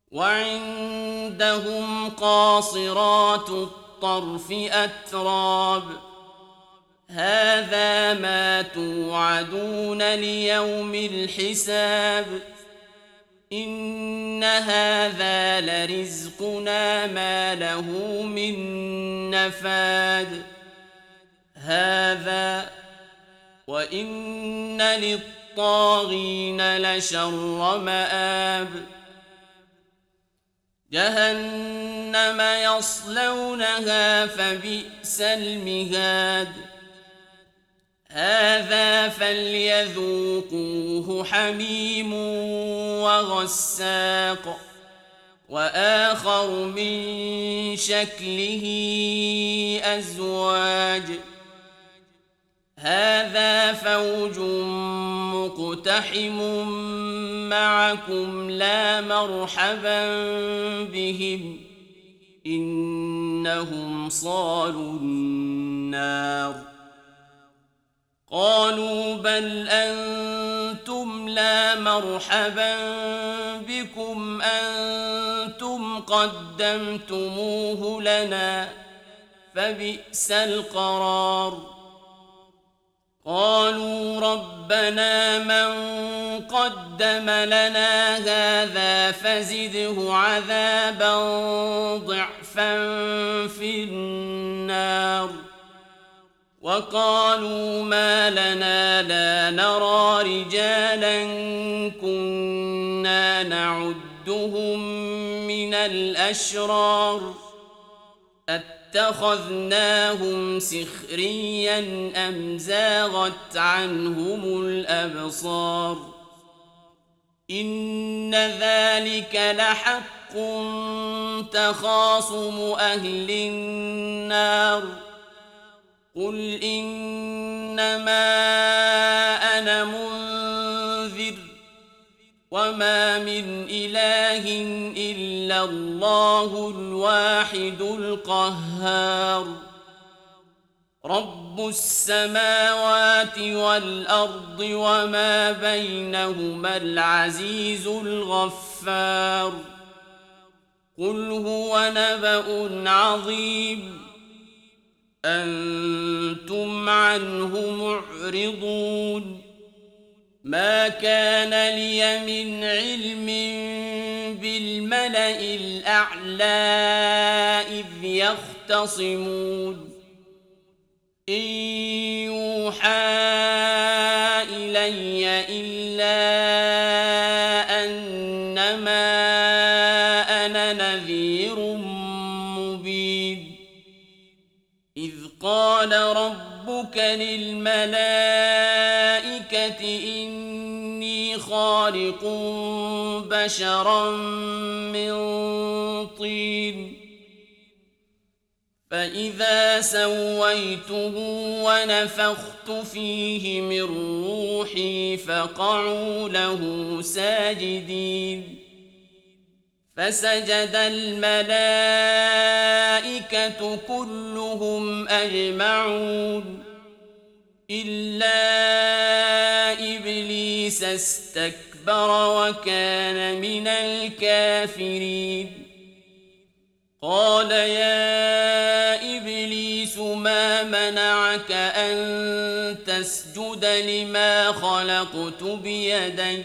وعندهم قاصرات الطرف أتراب هذا ما توعدون ليوم الحساب إن هذا لرزقنا ما له من نفاد هذا وإن للطاغين لشر مآب جهنم يصلونها فبئس المهاد هذا فليذوقوه حميم وغساق وآخر من شكله أزواج هذا فوج مقتحم معكم لا مرحبا بهم إنهم صالوا النار قالوا بل أنتم لا مرحبا بكم أنتم قدمتموه لنا فبئس القرار قالوا ربنا من قدم لنا هذا فزده عذابا ضعفا في النار وقالوا ما لنا لا نرى رجالا كنا نعدهم من الأشرار اتخذناهم سخريا أم زاغت عنهم الأبصار إن ذلك لحق تخاصم أهل النار قل إنما أنا منذر وما من إله إلا الله الواحد القهار رب السماوات والأرض وما بينهما العزيز الغفار قل هو نبأ عظيم أنتم عنه معرضون ما كان لي من علم بالملأ الأعلى إذ يختصمون إن يوحى إلي إلا أنما أنا نذير مبين إذ قال ربك للملائكة إني خالق بشرا من طين فإذا سويته ونفخت فيه من روحي فقعوا له ساجدين فسجد الملائكة كلهم أجمعون إلا إبليس استكبر وكان من الكافرين قال يا إبليس ما منعك أن تسجد لما خلقت بيدي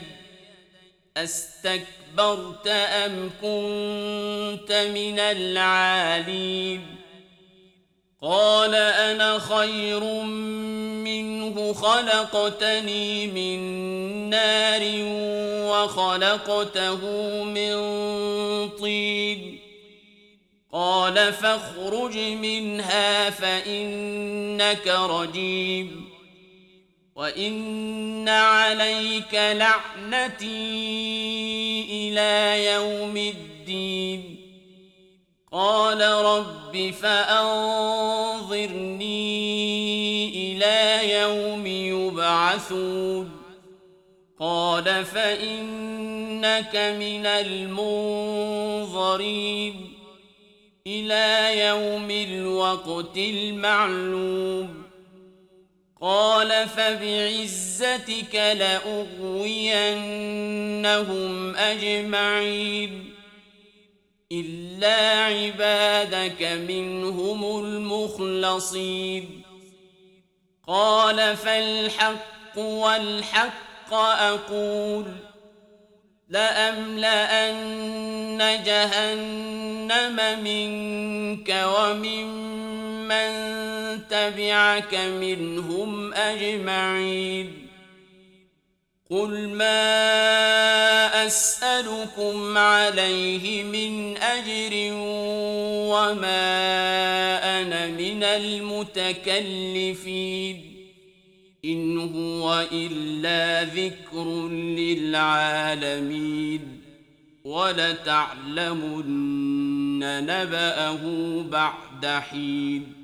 أستكبرت أم كنت من العالين قال أنا خير منه خلقتني من نار وخلقته من طين قال فاخرج منها فإنك رجيم وإن عليك لعنتي إلى يوم الدين قال رب فأنظرني إلى يوم يبعثون قال فإنك من المنظرين إلى يوم الوقت المعلوم قال فبعزتك لأغوينهم أجمعين إلا عبادك منهم المخلصين قال فالحق والحق أقول لأملأن جهنم منك وممن تبعك منهم أجمعين قل ما أسألكم عليه من أجر وما أنا من المتكلفين إن هو إلا ذكر للعالمين ولتعلمن نبأه بعد حين